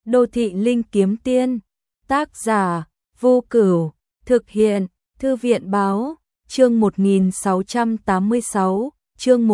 Đô thị linh kiếm tiên. Tác giả Vô Cửu. Thực hiện Thư viện báo. Chương 1686, chương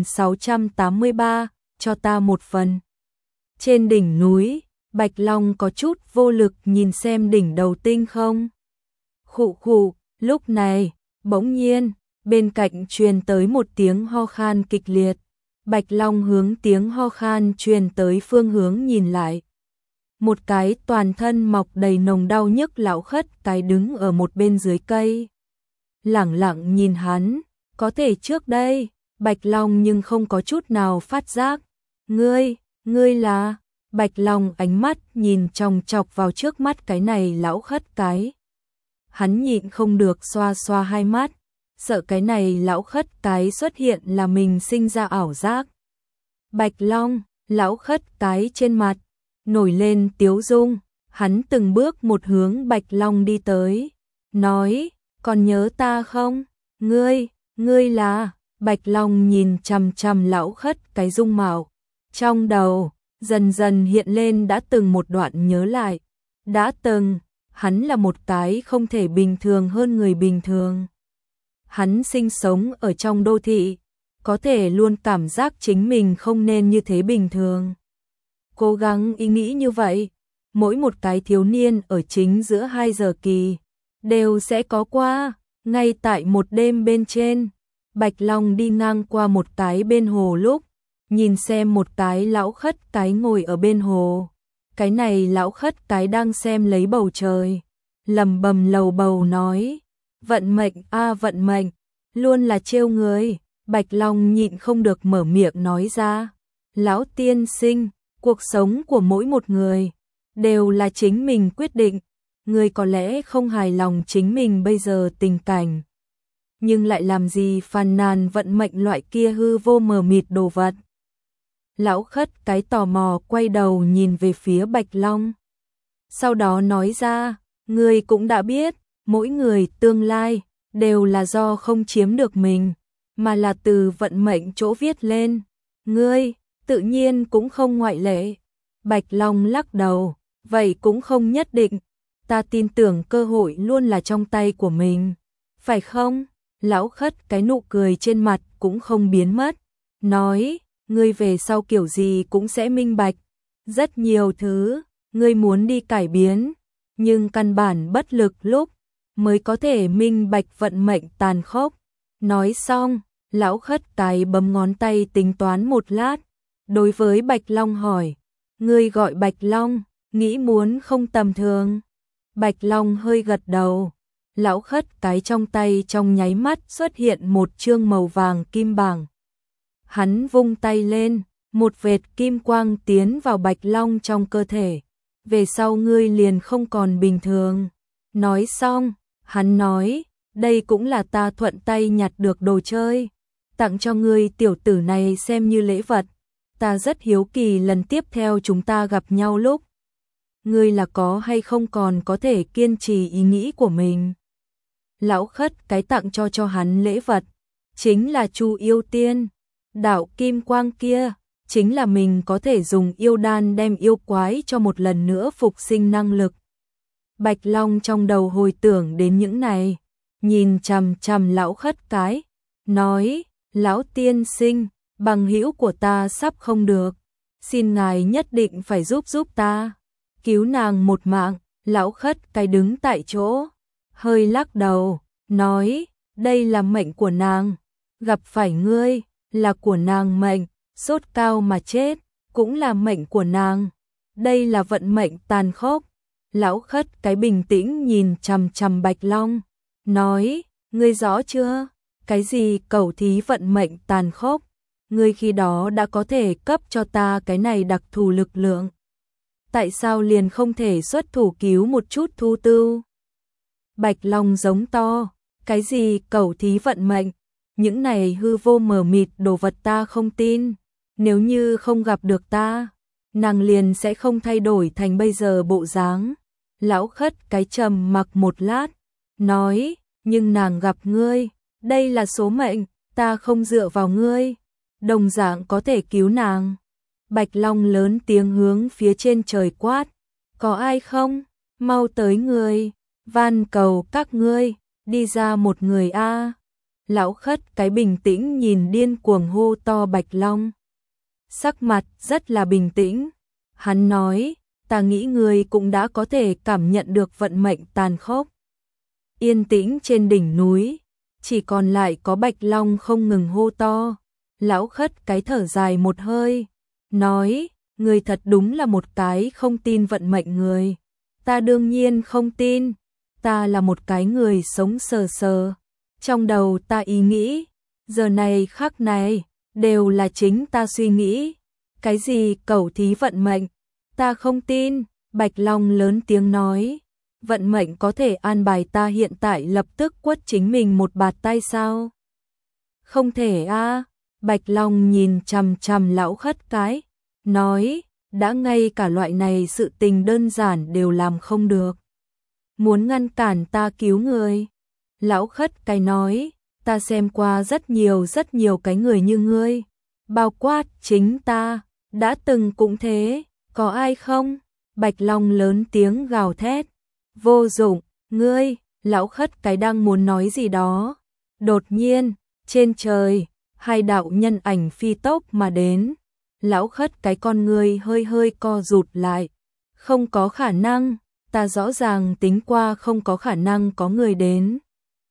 1683, cho ta một phần. Trên đỉnh núi, Bạch Long có chút vô lực nhìn xem đỉnh đầu tinh không. Khụ khụ, lúc này, bỗng nhiên, bên cạnh truyền tới một tiếng ho khan kịch liệt. Bạch Long hướng tiếng ho khan truyền tới phương hướng nhìn lại. Một cái toàn thân mọc đầy nồng đau nhức lão khất cái đứng ở một bên dưới cây. Lẳng lặng nhìn hắn, có thể trước đây, Bạch Long nhưng không có chút nào phát giác. Ngươi là... Bạch Long ánh mắt nhìn chòng chọc vào trước mắt cái này lão khất cái. Hắn nhịn không được xoa xoa hai mắt, sợ cái này lão khất cái xuất hiện là mình sinh ra ảo giác. Bạch Long, lão khất cái trên mặt nổi lên tiếu dung, hắn từng bước một hướng Bạch Long đi tới, nói, còn nhớ ta không? Ngươi là... Bạch Long nhìn chằm chằm lão khất cái dung mạo, trong đầu dần dần hiện lên đã từng một đoạn nhớ lại. Đã từng, hắn là một cái không thể bình thường hơn người bình thường. Hắn sinh sống ở trong đô thị, có thể luôn cảm giác chính mình không nên như thế bình thường. Cố gắng ý nghĩ như vậy, mỗi một cái thiếu niên ở chính giữa 2 giờ kỳ, đều sẽ có qua. Ngay tại một đêm bên trên, Bạch Long đi ngang qua một cái bên hồ lúc, nhìn xem một cái lão khất cái ngồi ở bên hồ. Cái này lão khất cái đang xem lấy bầu trời, lầm bầm lầu bầu nói, vận mệnh a vận mệnh, luôn là trêu người. Bạch Long nhịn không được mở miệng nói ra, lão tiên sinh, cuộc sống của mỗi một người đều là chính mình quyết định. Người có lẽ không hài lòng chính mình bây giờ tình cảnh, nhưng lại làm gì phàn nàn vận mệnh loại kia hư vô mờ mịt đồ vật. Lão khất cái tò mò quay đầu nhìn về phía Bạch Long. Sau đó nói ra, người cũng đã biết, mỗi người tương lai đều là do không chiếm được mình, mà là từ vận mệnh chỗ viết lên. Ngươi, tự nhiên cũng không ngoại lệ. Bạch Long lắc đầu, vậy cũng không nhất định. Ta tin tưởng cơ hội luôn là trong tay của mình. Phải không? Lão khất cái nụ cười trên mặt cũng không biến mất. Nói, ngươi về sau kiểu gì cũng sẽ minh bạch. Rất nhiều thứ, ngươi muốn đi cải biến, nhưng căn bản bất lực lúc mới có thể minh bạch vận mệnh tàn khốc. Nói xong, lão khất cái bấm ngón tay tính toán một lát. Đối với Bạch Long hỏi, ngươi gọi Bạch Long, nghĩ muốn không tầm thường. Bạch Long hơi gật đầu. Lão khất cái trong tay trong nháy mắt xuất hiện một chương màu vàng kim bảng. Hắn vung tay lên, một vệt kim quang tiến vào Bạch Long trong cơ thể. Về sau ngươi liền không còn bình thường. Nói xong, hắn nói, đây cũng là ta thuận tay nhặt được đồ chơi, tặng cho ngươi tiểu tử này xem như lễ vật. Ta rất hiếu kỳ lần tiếp theo chúng ta gặp nhau lúc, ngươi là có hay không còn có thể kiên trì ý nghĩ của mình. Lão khất cái tặng cho hắn lễ vật, chính là Chu Yêu Tiên. Đạo kim quang kia, chính là mình có thể dùng yêu đan đem yêu quái cho một lần nữa phục sinh năng lực. Bạch Long trong đầu hồi tưởng đến những này, nhìn chằm chằm lão khất cái, nói, lão tiên sinh, bằng hữu của ta sắp không được, xin ngài nhất định phải giúp ta, cứu nàng một mạng. Lão khất cái đứng tại chỗ, hơi lắc đầu, nói, đây là mệnh của nàng, gặp phải ngươi, là của nàng mệnh, sốt cao mà chết, cũng là mệnh của nàng, đây là vận mệnh tàn khốc. Lão khất cái bình tĩnh nhìn chằm chằm Bạch Long, nói, ngươi rõ chưa, cái gì cẩu thí vận mệnh tàn khốc, ngươi khi đó đã có thể cấp cho ta cái này đặc thù lực lượng. Tại sao liền không thể xuất thủ cứu một chút Thu Tưu? Bạch Long giống to, cái gì cẩu thí vận mệnh, những này hư vô mờ mịt đồ vật ta không tin, nếu như không gặp được ta, nàng liền sẽ không thay đổi thành bây giờ bộ dáng. Lão khất cái trầm mặc một lát, nói, nhưng nàng gặp ngươi, đây là số mệnh, ta không dựa vào ngươi, đồng dạng có thể cứu nàng. Bạch Long lớn tiếng hướng phía trên trời quát, có ai không? Mau tới người, van cầu các ngươi, đi ra một người a. Lão Khất cái bình tĩnh nhìn điên cuồng hô to Bạch Long. Sắc mặt rất là bình tĩnh, hắn nói, ta nghĩ người cũng đã có thể cảm nhận được vận mệnh tàn khốc. Yên tĩnh trên đỉnh núi, chỉ còn lại có Bạch Long không ngừng hô to. Lão Khất cái thở dài một hơi, nói, người thật đúng là một cái không tin vận mệnh người. Ta đương nhiên không tin, ta là một cái người sống sờ sờ. Trong đầu ta ý nghĩ, giờ này khắc này, đều là chính ta suy nghĩ. Cái gì cẩu thí vận mệnh, ta không tin. Bạch Long lớn tiếng nói, vận mệnh có thể an bài ta hiện tại lập tức quất chính mình một bạt tay sao? Không thể a. Bạch Long nhìn chằm chằm Lão Khất cái, nói, đã ngay cả loại này sự tình đơn giản đều làm không được. Muốn ngăn cản ta cứu người. Lão Khất cái nói, ta xem qua rất nhiều cái người như ngươi, bao quát chính ta, đã từng cũng thế, có ai không? Bạch Long lớn tiếng gào thét, vô dụng, ngươi. Lão Khất cái đang muốn nói gì đó. Đột nhiên, trên trời, hai đạo nhân ảnh phi tốc mà đến. Lão Khất cái con người hơi hơi co rụt lại. Không có khả năng, ta rõ ràng tính qua không có khả năng có người đến.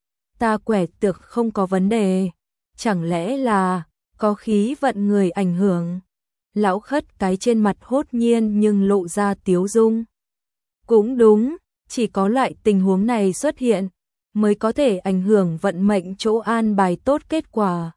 Ta quẻ tược không có vấn đề, chẳng lẽ là có khí vận người ảnh hưởng? Lão Khất cái trên mặt hốt nhiên nhưng lộ ra tiếu dung. Cũng đúng, chỉ có loại tình huống này xuất hiện mới có thể ảnh hưởng vận mệnh chỗ an bài tốt kết quả.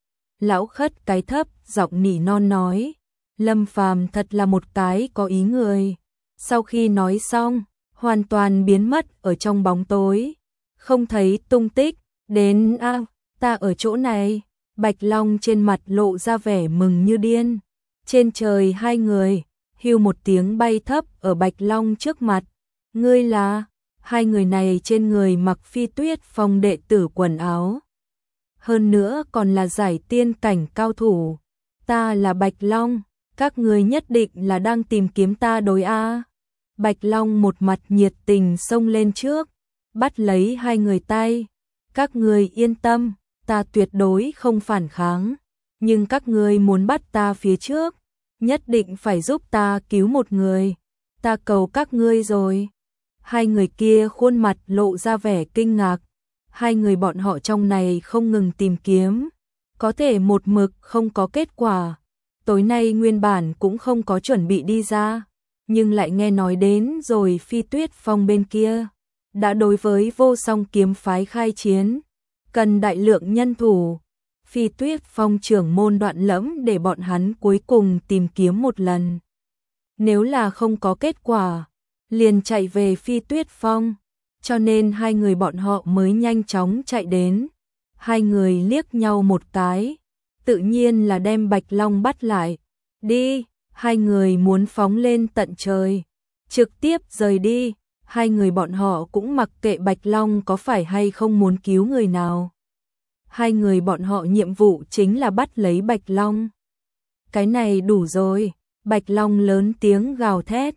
Lão Khất cái thấp giọng nỉ non nói, Lâm Phàm thật là một cái có ý người. Sau khi nói xong, hoàn toàn biến mất ở trong bóng tối, không thấy tung tích. Đến a, ta ở chỗ này. Bạch Long trên mặt lộ ra vẻ mừng như điên. Trên trời hai người, hưu một tiếng bay thấp ở Bạch Long trước mặt. Ngươi là? Hai người này trên người mặc Phi Tuyết Phong đệ tử quần áo, hơn nữa còn là giải tiên cảnh cao thủ. Ta là Bạch Long, các ngươi nhất định là đang tìm kiếm ta đối a. Bạch Long một mặt nhiệt tình xông lên trước, bắt lấy hai người tay. Các ngươi yên tâm, ta tuyệt đối không phản kháng, nhưng các ngươi muốn bắt ta phía trước, nhất định phải giúp ta cứu một người. Ta cầu các ngươi rồi. Hai người kia khuôn mặt lộ ra vẻ kinh ngạc. Hai người bọn họ trong này không ngừng tìm kiếm, có thể một mực không có kết quả. Tối nay nguyên bản cũng không có chuẩn bị đi ra, nhưng lại nghe nói đến rồi Phi Tuyết Phong bên kia đã đối với Vô Song kiếm phái khai chiến, cần đại lượng nhân thủ. Phi Tuyết Phong trưởng môn Đoạn Lẫm để bọn hắn cuối cùng tìm kiếm một lần. Nếu là không có kết quả, liền chạy về Phi Tuyết Phong, cho nên hai người bọn họ mới nhanh chóng chạy đến. Hai người liếc nhau một cái, tự nhiên là đem Bạch Long bắt lại. Đi, hai người muốn phóng lên tận trời, trực tiếp rời đi. Hai người bọn họ cũng mặc kệ Bạch Long có phải hay không muốn cứu người nào. Hai người bọn họ nhiệm vụ chính là bắt lấy Bạch Long. Cái này đủ rồi. Bạch Long lớn tiếng gào thét.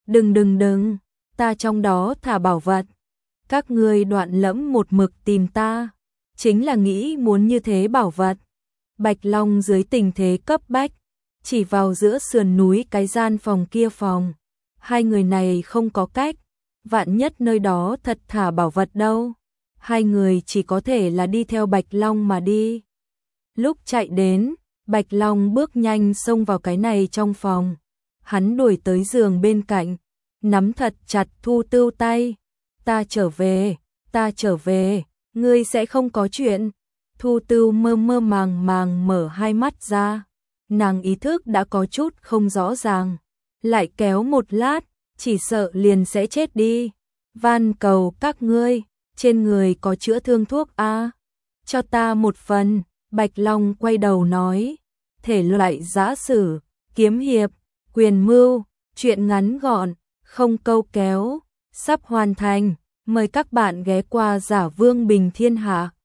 Đừng, ta trong đó thả bảo vật. Các ngươi Đoạn Lẫm một mực tìm ta, chính là nghĩ muốn như thế bảo vật. Bạch Long dưới tình thế cấp bách, chỉ vào giữa sườn núi cái gian phòng kia phòng. Hai người này không có cách, vạn nhất nơi đó thật thả bảo vật đâu. Hai người chỉ có thể là đi theo Bạch Long mà đi. Lúc chạy đến, Bạch Long bước nhanh xông vào cái này trong phòng. Hắn đuổi tới giường bên cạnh, nắm thật chặt Thu Tưu tay. Ta trở về, ngươi sẽ không có chuyện. Thu Tưu mơ mơ màng mở hai mắt ra. Nàng ý thức đã có chút không rõ ràng. Lại kéo một lát, chỉ sợ liền sẽ chết đi. Van cầu các ngươi, trên người có chữa thương thuốc a, cho ta một phần. Bạch Long quay đầu nói, thể loại giã sử, kiếm hiệp, quyền mưu, truyện ngắn gọn, không câu kéo, sắp hoàn thành. Mời các bạn ghé qua Giả Vương Bình Thiên Hạ.